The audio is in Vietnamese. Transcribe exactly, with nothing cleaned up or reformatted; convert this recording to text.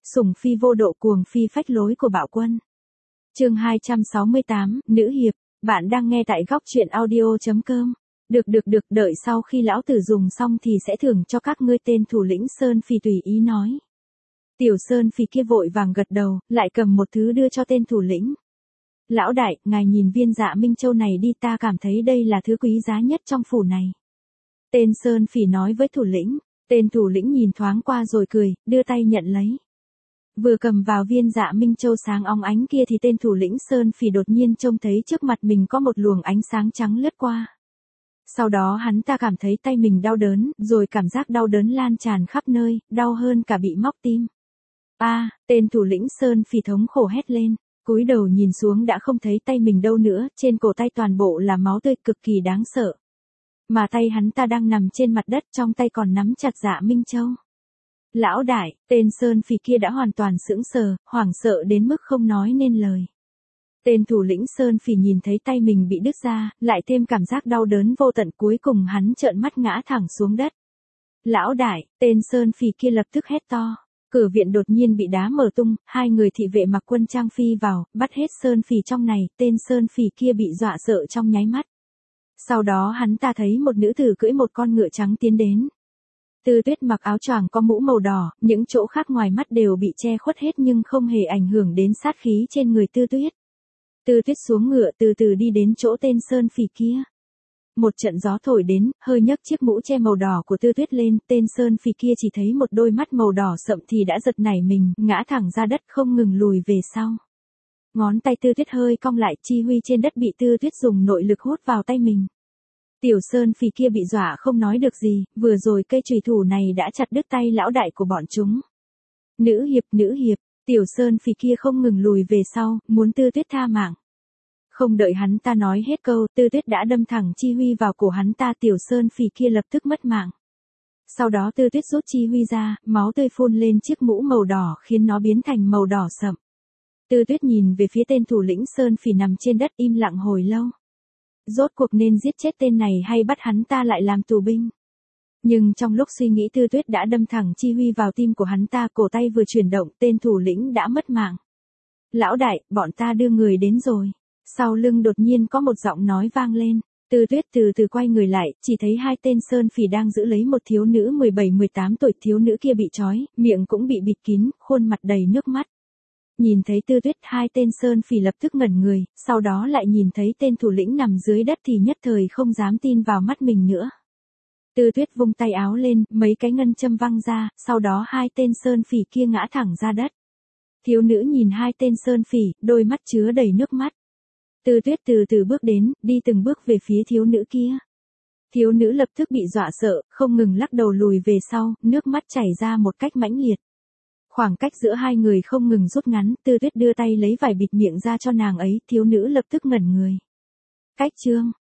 Sủng phi vô độ cuồng phi phách lối của Bạo Quân. Chương hai trăm sáu mươi tám, nữ hiệp, bạn đang nghe tại góc truyện audio chấm com. Được được được, đợi sau khi lão tử dùng xong thì sẽ thưởng cho các ngươi, tên thủ lĩnh Sơn Phỉ tùy ý nói. Tiểu Sơn Phỉ kia vội vàng gật đầu, lại cầm một thứ đưa cho tên thủ lĩnh. Lão đại, ngài nhìn viên Dạ Minh Châu này đi, ta cảm thấy đây là thứ quý giá nhất trong phủ này. Tên Sơn Phỉ nói với thủ lĩnh. Tên thủ lĩnh nhìn thoáng qua rồi cười, đưa tay nhận lấy. Vừa cầm vào viên Dạ Minh Châu sáng óng ánh kia thì tên thủ lĩnh Sơn Phỉ đột nhiên trông thấy trước mặt mình có một luồng ánh sáng trắng lướt qua. Sau đó hắn ta cảm thấy tay mình đau đớn, rồi cảm giác đau đớn lan tràn khắp nơi, đau hơn cả bị móc tim. A, à, tên thủ lĩnh Sơn Phỉ thống khổ hét lên, cúi đầu nhìn xuống đã không thấy tay mình đâu nữa, trên cổ tay toàn bộ là máu tươi cực kỳ đáng sợ. Mà tay hắn ta đang nằm trên mặt đất, trong tay còn nắm chặt Dạ Minh Châu. Lão đại, tên Sơn Phỉ kia đã hoàn toàn sững sờ, hoảng sợ đến mức không nói nên lời. Tên thủ lĩnh Sơn Phỉ nhìn thấy tay mình bị đứt ra, lại thêm cảm giác đau đớn vô tận, cuối cùng hắn trợn mắt ngã thẳng xuống đất. Lão đại, tên Sơn Phỉ kia lập tức hét to. Cửa viện đột nhiên bị đá mở tung, hai người thị vệ mặc quân trang phi vào, bắt hết Sơn Phỉ trong này, tên Sơn Phỉ kia bị dọa sợ trong nháy mắt. Sau đó hắn ta thấy một nữ tử cưỡi một con ngựa trắng tiến đến. Tư Tuyết mặc áo choàng có mũ màu đỏ, những chỗ khác ngoài mắt đều bị che khuất hết nhưng không hề ảnh hưởng đến sát khí trên người Tư Tuyết. Tư Tuyết xuống ngựa từ từ đi đến chỗ tên Sơn Phỉ kia. Một trận gió thổi đến, hơi nhấc chiếc mũ che màu đỏ của Tư Tuyết lên, tên Sơn Phỉ kia chỉ thấy một đôi mắt màu đỏ sậm thì đã giật nảy mình, ngã thẳng ra đất không ngừng lùi về sau. Ngón tay Tư Tuyết hơi cong lại, chi huy trên đất bị Tư Tuyết dùng nội lực hút vào tay mình. Tiểu Sơn Phỉ kia bị dọa không nói được gì, vừa rồi cây chùy thủ này đã chặt đứt tay lão đại của bọn chúng. Nữ hiệp, nữ hiệp, Tiểu Sơn Phỉ kia không ngừng lùi về sau, muốn Tư Tuyết tha mạng. Không đợi hắn ta nói hết câu, Tư Tuyết đã đâm thẳng chi huy vào cổ hắn ta, Tiểu Sơn Phỉ kia lập tức mất mạng. Sau đó Tư Tuyết rút chi huy ra, máu tươi phun lên chiếc mũ màu đỏ khiến nó biến thành màu đỏ sậm. Tư Tuyết nhìn về phía tên thủ lĩnh Sơn Phỉ nằm trên đất im lặng hồi lâu. Rốt cuộc nên giết chết tên này hay bắt hắn ta lại làm tù binh. Nhưng trong lúc suy nghĩ Tư Tuyết đã đâm thẳng chi huy vào tim của hắn ta, cổ tay vừa chuyển động, tên thủ lĩnh đã mất mạng. Lão đại, bọn ta đưa người đến rồi. Sau lưng đột nhiên có một giọng nói vang lên. Tư Tuyết từ từ quay người lại, chỉ thấy hai tên Sơn Phỉ đang giữ lấy một thiếu nữ mười bảy mười tám tuổi, thiếu nữ kia bị trói, miệng cũng bị bịt kín, khuôn mặt đầy nước mắt. Nhìn thấy Tư Tuyết, hai tên Sơn Phỉ lập tức ngẩn người, sau đó lại nhìn thấy tên thủ lĩnh nằm dưới đất thì nhất thời không dám tin vào mắt mình nữa. Tư Tuyết vung tay áo lên, mấy cái ngân châm văng ra, sau đó hai tên Sơn Phỉ kia ngã thẳng ra đất. Thiếu nữ nhìn hai tên Sơn Phỉ, đôi mắt chứa đầy nước mắt. Tư Tuyết từ từ bước đến, đi từng bước về phía thiếu nữ kia. Thiếu nữ lập tức bị dọa sợ, không ngừng lắc đầu lùi về sau, nước mắt chảy ra một cách mãnh liệt. Khoảng cách giữa hai người không ngừng rút ngắn, Tư Tuyết đưa tay lấy vải bịt miệng ra cho nàng ấy, thiếu nữ lập tức ngẩn người. Cách chương,